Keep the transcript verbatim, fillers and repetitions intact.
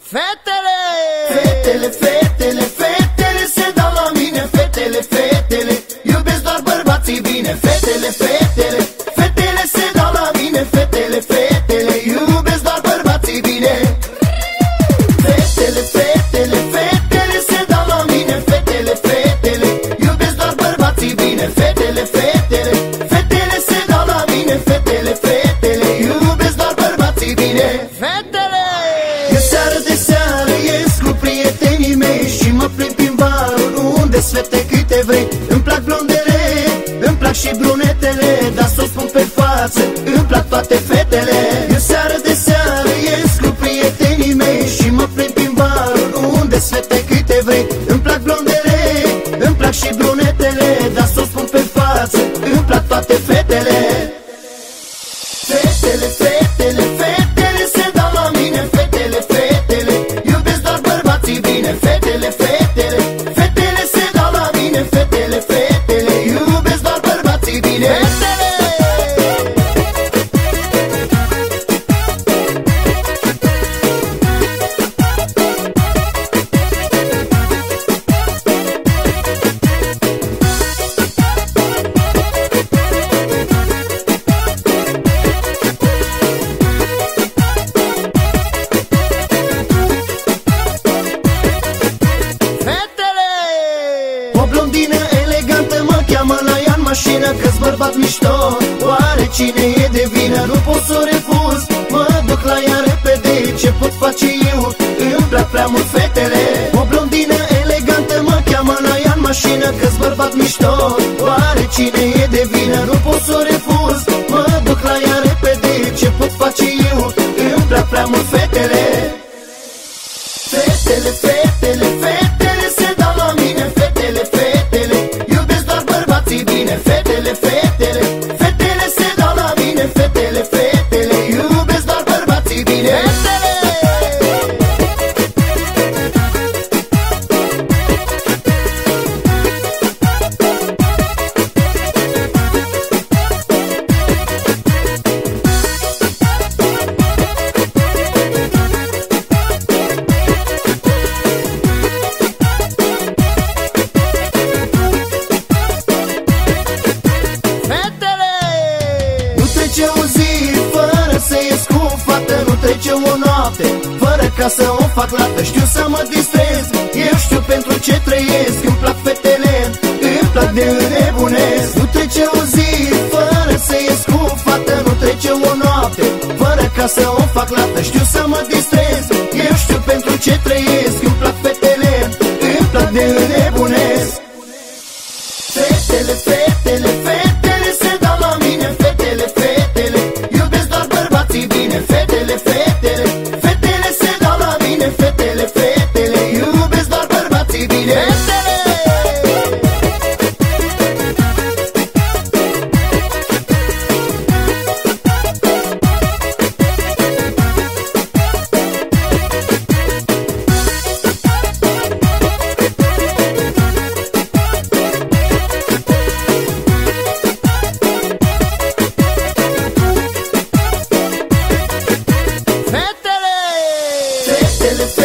Fetele! Fetele, fetele, fetele se dau la mine. Fetele, fetele, iubesc doar bărbații bine. Fetele, fetele, fetele se dau la mine. Fetele, fetele, iubesc doar bărbații bine. Fetele, fetele, fetele se dau la mine. Fetele, fetele, iubesc doar bărbații bine. Fetele, fetele, fetele se dau la mine. Fetele, fetele, iubesc doar bărbații bine. Fetele! De seară de seară ies cu prietenii mei și mă plimb prin barul unde-s fete câte vrei. Îmi plac blondele, îmi plac și brunetele, dar s-o spun pe față, îmi plac toate fetele. De seară de seară ies cu prietenii mei și mă plimb prin barul unde-s fete câte vrei. Îmi plac blondele, îmi plac și brunetele, dar s-o spun pe față, îmi plac toate fetele. Fetele, fetele, fetele se dau la mine. Fetele, fetele, iubesc doar bărbații bine. Fetele, fetele, fetele se dau la mine. Fetele, fetele, iubesc doar bărbații bine. O blondină elegantă mă cheamă la ea în mașină, că-s bărbat mișto, oare cine e de vină? Nu pot să o refuz, mă duc la ea repede. Ce pot face eu? Îmi plac prea mult fetele. O blondină elegantă mă cheamă la ea în mașină, că-s bărbat mișto, oare cine e de vină? Nu pot să o refuz, mă duc la ea repede. Ce pot face eu? Îmi plac prea mult fetele. Fetele, fetele, fetele se dau la mine. Fetele, fetele, iubesc doar bărbații bine. Fetele, fetele, fetele se dau la mine. Fetele, fetele, iubesc doar bărbații bine. Nu trece o zi fără să ies cu o fată, nu trece o noapte fără ca să o fac lată. Știu să mă distrez, eu știu pentru ce trăiesc. Îmi plac fetele, îmi plac de înnebunesc. Nu trece o zi fără să ies cu o fată, nu trece o noapte fără ca să o fac lată. Știu să mă distrez, eu știu pentru ce trăiesc. Îmi plac fetele, îmi plac de înnebunesc. Fetele, fetele, fetele se dau la mine. Fetele, fetele, iubesc doar bărbații bine. Fetele, fetele, fetele se dau la mine. Fetele, fetele, iubesc doar bărbații bine. Fetele,